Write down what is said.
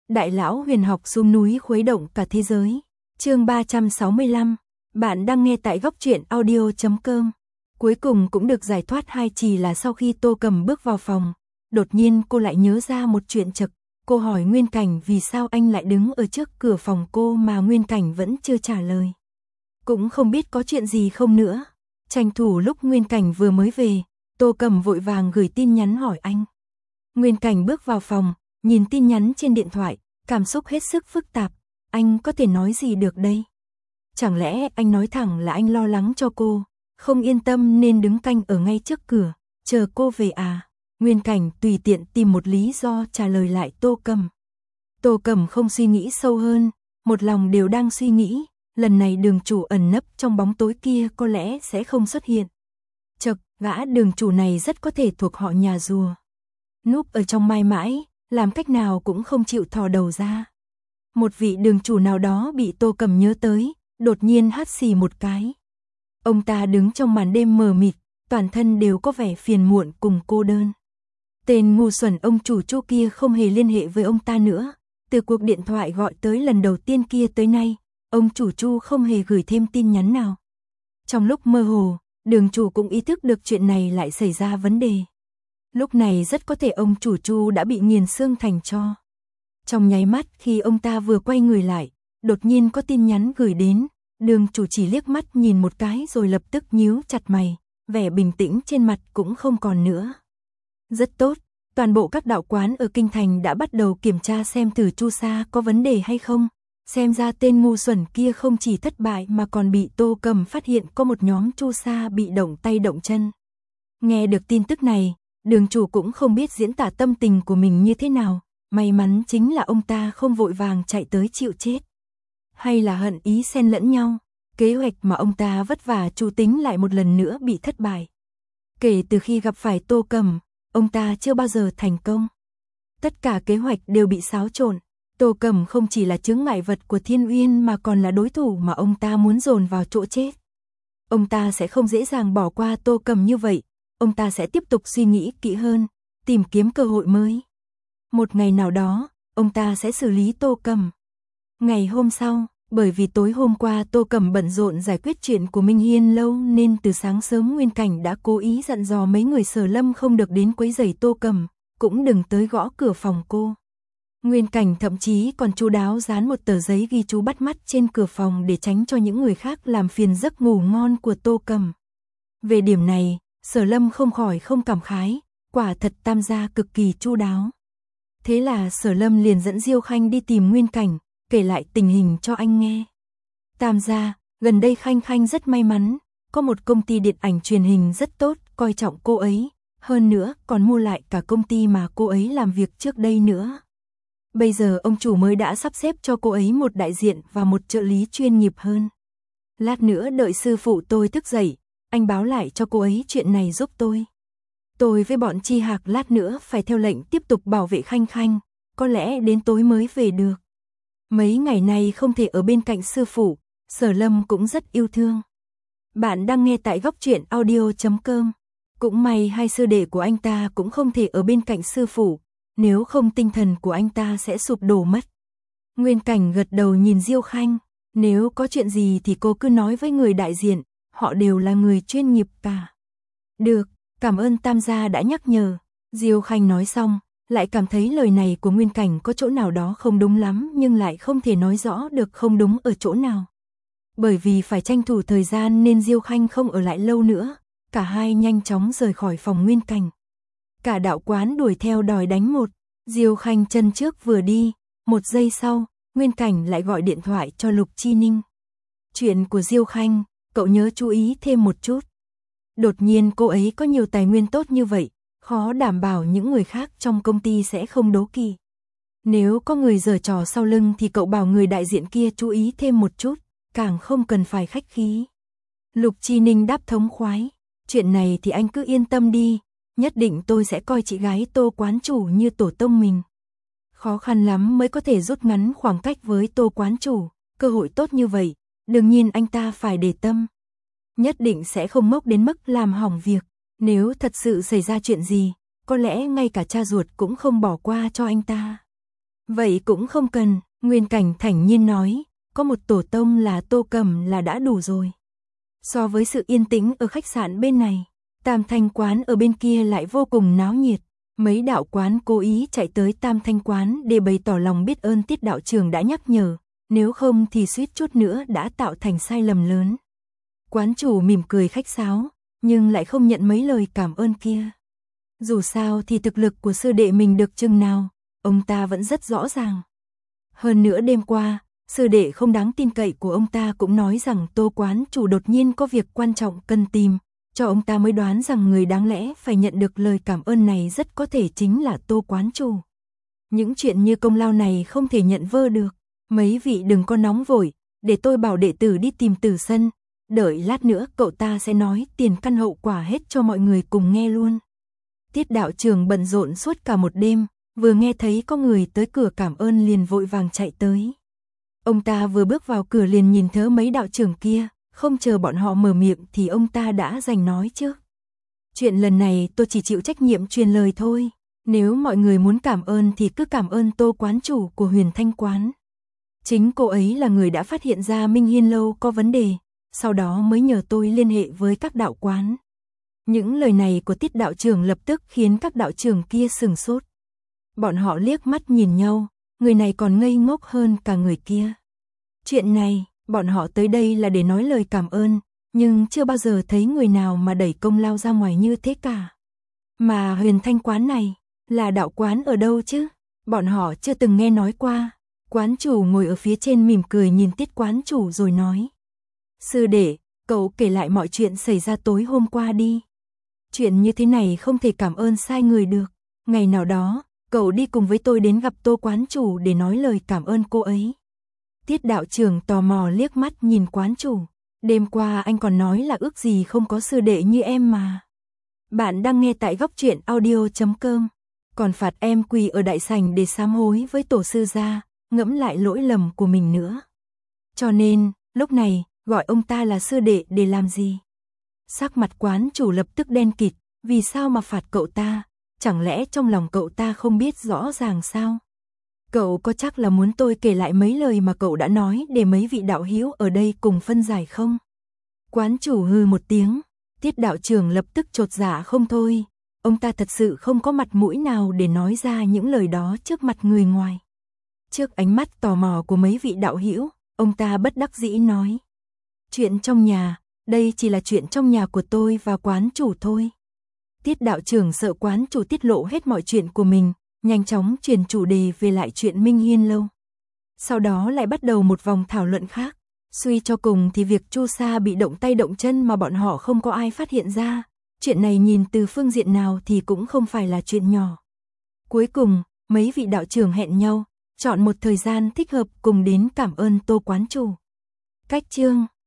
Đại lão huyền học xuống núi khuấy động cả thế giới. Chương 365. Bạn đang nghe tại góc truyện audio.com. Cuối cùng cũng được giải thoát, hay chỉ là sau khi Tô Cầm bước vào phòng, đột nhiên cô lại nhớ ra một chuyện chực. Cô hỏi Nguyên Cảnh vì sao anh lại đứng ở trước cửa phòng cô mà Nguyên Cảnh vẫn chưa trả lời. Cũng không biết có chuyện gì không nữa. Tranh thủ lúc Nguyên Cảnh vừa mới về, Tô Cầm vội vàng gửi tin nhắn hỏi anh. Nguyên Cảnh bước vào phòng, nhìn tin nhắn trên điện thoại, cảm xúc hết sức phức tạp. Anh có thể nói gì được đây? Chẳng lẽ anh nói thẳng là anh lo lắng cho cô, không yên tâm nên đứng canh ở ngay trước cửa, chờ cô về à? Nguyên Cảnh tùy tiện tìm một lý do trả lời lại Tô Cầm. Tô Cầm không suy nghĩ sâu hơn, một lòng đều đang suy nghĩ, lần này Đường chủ ẩn nấp trong bóng tối kia có lẽ sẽ không xuất hiện. Chậc, gã Đường chủ này rất có thể thuộc họ nhà rùa. Núp ở trong mai mãi, làm cách nào cũng không chịu thò đầu ra. Một vị đường chủ nào đó bị Tô Cầm nhớ tới, đột nhiên hắt xì một cái. Ông ta đứng trong màn đêm mờ mịt, toàn thân đều có vẻ phiền muộn cùng cô đơn. Tên ngu xuẩn ông chủ Chu kia không hề liên hệ với ông ta nữa. Từ cuộc điện thoại gọi tới lần đầu tiên kia tới nay, ông chủ Chu không hề gửi thêm tin nhắn nào. Trong lúc mơ hồ, Đường chủ cũng ý thức được chuyện này lại xảy ra vấn đề. Lúc này rất có thể ông chủ Chu đã bị nghiền xương thành tro. Trong nháy mắt khi ông ta vừa quay người lại, đột nhiên có tin nhắn gửi đến. Đường chủ chỉ liếc mắt nhìn một cái rồi lập tức nhíu chặt mày, vẻ bình tĩnh trên mặt cũng không còn nữa. Rất tốt, toàn bộ các đạo quán ở Kinh Thành đã bắt đầu kiểm tra xem thử Chu Sa có vấn đề hay không. Xem ra tên ngu xuẩn kia không chỉ thất bại mà còn bị Tô Cầm phát hiện có một nhóm Chu Sa bị động tay động chân. Nghe được tin tức này, Đường chủ cũng không biết diễn tả tâm tình của mình như thế nào. May mắn chính là ông ta không vội vàng chạy tới chịu chết. Hay là hận ý xen lẫn nhau, kế hoạch mà ông ta vất vả chủ tính lại một lần nữa bị thất bại. Kể từ khi gặp phải Tô Cầm, ông ta chưa bao giờ thành công. Tất cả kế hoạch đều bị xáo trộn. Tô Cầm không chỉ là chướng ngại vật của Thiên Uyên mà còn là đối thủ mà ông ta muốn dồn vào chỗ chết. Ông ta sẽ không dễ dàng bỏ qua Tô Cầm như vậy. Ông ta sẽ tiếp tục suy nghĩ kỹ hơn, tìm kiếm cơ hội mới. Một ngày nào đó, ông ta sẽ xử lý Tô Cầm. Ngày hôm sau, bởi vì tối hôm qua Tô Cầm bận rộn giải quyết chuyện của Minh Hiên lâu nên từ sáng sớm Nguyên Cảnh đã cố ý dặn dò mấy người Sở Lâm không được đến quấy rầy Tô Cầm, cũng đừng tới gõ cửa phòng cô. Nguyên Cảnh thậm chí còn chu đáo dán một tờ giấy ghi chú bắt mắt trên cửa phòng để tránh cho những người khác làm phiền giấc ngủ ngon của Tô Cầm. Về điểm này, Sở Lâm không khỏi không cảm khái, quả thật Tam gia cực kỳ chu đáo. Thế là Sở Lâm liền dẫn Diêu Khanh đi tìm Nguyên Cảnh, kể lại tình hình cho anh nghe. Tam gia, gần đây Khanh Khanh rất may mắn, có một công ty điện ảnh truyền hình rất tốt, coi trọng cô ấy, hơn nữa còn mua lại cả công ty mà cô ấy làm việc trước đây nữa. Bây giờ ông chủ mới đã sắp xếp cho cô ấy một đại diện và một trợ lý chuyên nghiệp hơn. Lát nữa đợi sư phụ tôi thức dậy, anh báo lại cho cô ấy chuyện này giúp tôi. Tôi với bọn Chi Hạc lát nữa phải theo lệnh tiếp tục bảo vệ Khanh Khanh, có lẽ đến tối mới về được. Mấy ngày nay không thể ở bên cạnh sư phụ, Sở Lâm cũng rất yêu thương. Bạn đang nghe tại góc truyện audio.com. Cũng may hai sư đệ của anh ta cũng không thể ở bên cạnh sư phụ, nếu không tinh thần của anh ta sẽ sụp đổ mất. Nguyên Cảnh gật đầu nhìn Diêu Khanh, nếu có chuyện gì thì cô cứ nói với người đại diện, họ đều là người chuyên nghiệp cả. Được, cảm ơn Tam gia đã nhắc nhở. Diêu Khanh nói xong, lại cảm thấy lời này của Nguyên Cảnh có chỗ nào đó không đúng lắm nhưng lại không thể nói rõ được không đúng ở chỗ nào. Bởi vì phải tranh thủ thời gian nên Diêu Khanh không ở lại lâu nữa, cả hai nhanh chóng rời khỏi phòng Nguyên Cảnh. Cả đạo quán đuổi theo đòi đánh một, Diêu Khanh chân trước vừa đi, một giây sau, Nguyên Cảnh lại gọi điện thoại cho Lục Chi Ninh. Chuyện của Diêu Khanh, cậu nhớ chú ý thêm một chút. Đột nhiên cô ấy có nhiều tài nguyên tốt như vậy, khó đảm bảo những người khác trong công ty sẽ không đố kỵ. Nếu có người giở trò sau lưng thì cậu bảo người đại diện kia chú ý thêm một chút, càng không cần phải khách khí. Lục Chi Ninh đáp thống khoái, chuyện này thì anh cứ yên tâm đi, nhất định tôi sẽ coi chị gái Tô quán chủ như tổ tông mình. Khó khăn lắm mới có thể rút ngắn khoảng cách với Tô quán chủ, cơ hội tốt như vậy, đương nhiên anh ta phải để tâm. Nhất định sẽ không ngốc đến mức làm hỏng việc, nếu thật sự xảy ra chuyện gì, có lẽ ngay cả cha ruột cũng không bỏ qua cho anh ta. Vậy cũng không cần, Nguyên Cảnh thản nhiên nói, có một tổ tông là Tô Cầm là đã đủ rồi. So với sự yên tĩnh ở khách sạn bên này, Tam Thanh quán ở bên kia lại vô cùng náo nhiệt. Mấy đạo quán cố ý chạy tới Tam Thanh quán để bày tỏ lòng biết ơn Tiết đạo trưởng đã nhắc nhở, nếu không thì suýt chút nữa đã tạo thành sai lầm lớn. Quán chủ mỉm cười khách sáo, nhưng lại không nhận mấy lời cảm ơn kia. Dù sao thì thực lực của sư đệ mình được chừng nào, ông ta vẫn rất rõ ràng. Hơn nữa đêm qua, sư đệ không đáng tin cậy của ông ta cũng nói rằng Tô quán chủ đột nhiên có việc quan trọng cần tìm, cho ông ta mới đoán rằng người đáng lẽ phải nhận được lời cảm ơn này rất có thể chính là Tô quán chủ. Những chuyện như công lao này không thể nhận vơ được, mấy vị đừng có nóng vội, để tôi bảo đệ tử đi tìm Tử Sân, đợi lát nữa cậu ta sẽ nói tiền căn hậu quả hết cho mọi người cùng nghe luôn. Tiết đạo trưởng bận rộn suốt cả một đêm, vừa nghe thấy có người tới cửa cảm ơn liền vội vàng chạy tới. Ông ta vừa bước vào cửa liền nhìn thấy mấy đạo trưởng kia, không chờ bọn họ mở miệng thì ông ta đã giành nói trước. Chuyện lần này tôi chỉ chịu trách nhiệm truyền lời thôi, nếu mọi người muốn cảm ơn thì cứ cảm ơn Tô quán chủ của Huyền Thanh quán. Chính cô ấy là người đã phát hiện ra Minh Hiên lâu có vấn đề, sau đó mới nhờ tôi liên hệ với các đạo quán. Những lời này của Tiết đạo trưởng lập tức khiến các đạo trưởng kia sửng sốt. Bọn họ liếc mắt nhìn nhau, người này còn ngây ngốc hơn cả người kia. Chuyện này, bọn họ tới đây là để nói lời cảm ơn, nhưng chưa bao giờ thấy người nào mà đẩy công lao ra ngoài như thế cả. Mà Huyền Thanh quán này, là đạo quán ở đâu chứ? Bọn họ chưa từng nghe nói qua. Quán chủ ngồi ở phía trên mỉm cười nhìn Tiết quán chủ rồi nói. Sư đệ, cậu kể lại mọi chuyện xảy ra tối hôm qua đi. Chuyện như thế này không thể cảm ơn sai người được. Ngày nào đó, cậu đi cùng với tôi đến gặp Tô quán chủ để nói lời cảm ơn cô ấy. Tiết đạo trưởng tò mò liếc mắt nhìn quán chủ. Đêm qua anh còn nói là ước gì không có sư đệ như em mà. Bạn đang nghe tại góc truyện audio.com. Còn phạt em quỳ ở đại sảnh để sám hối với tổ sư gia, ngẫm lại lỗi lầm của mình nữa. Cho nên, lúc này, gọi ông ta là sư đệ để làm gì? Sắc mặt quán chủ lập tức đen kịt, vì sao mà phạt cậu ta? Chẳng lẽ trong lòng cậu ta không biết rõ ràng sao? Cậu có chắc là muốn tôi kể lại mấy lời mà cậu đã nói để mấy vị đạo hữu ở đây cùng phân giải không? Quán chủ hừ một tiếng, Tiết đạo trưởng lập tức chột dạ không thôi. Ông ta thật sự không có mặt mũi nào để nói ra những lời đó trước mặt người ngoài. Trước ánh mắt tò mò của mấy vị đạo hữu, ông ta bất đắc dĩ nói. Chuyện trong nhà, đây chỉ là chuyện trong nhà của tôi và quán chủ thôi. Tiết đạo trưởng sợ quán chủ tiết lộ hết mọi chuyện của mình, nhanh chóng chuyển chủ đề về lại chuyện Minh Hiên lâu. Sau đó lại bắt đầu một vòng thảo luận khác. Suy cho cùng thì việc Chu Sa bị động tay động chân mà bọn họ không có ai phát hiện ra. Chuyện này nhìn từ phương diện nào thì cũng không phải là chuyện nhỏ. Cuối cùng, mấy vị đạo trưởng hẹn nhau, chọn một thời gian thích hợp cùng đến cảm ơn Tô quán chủ. Cách chương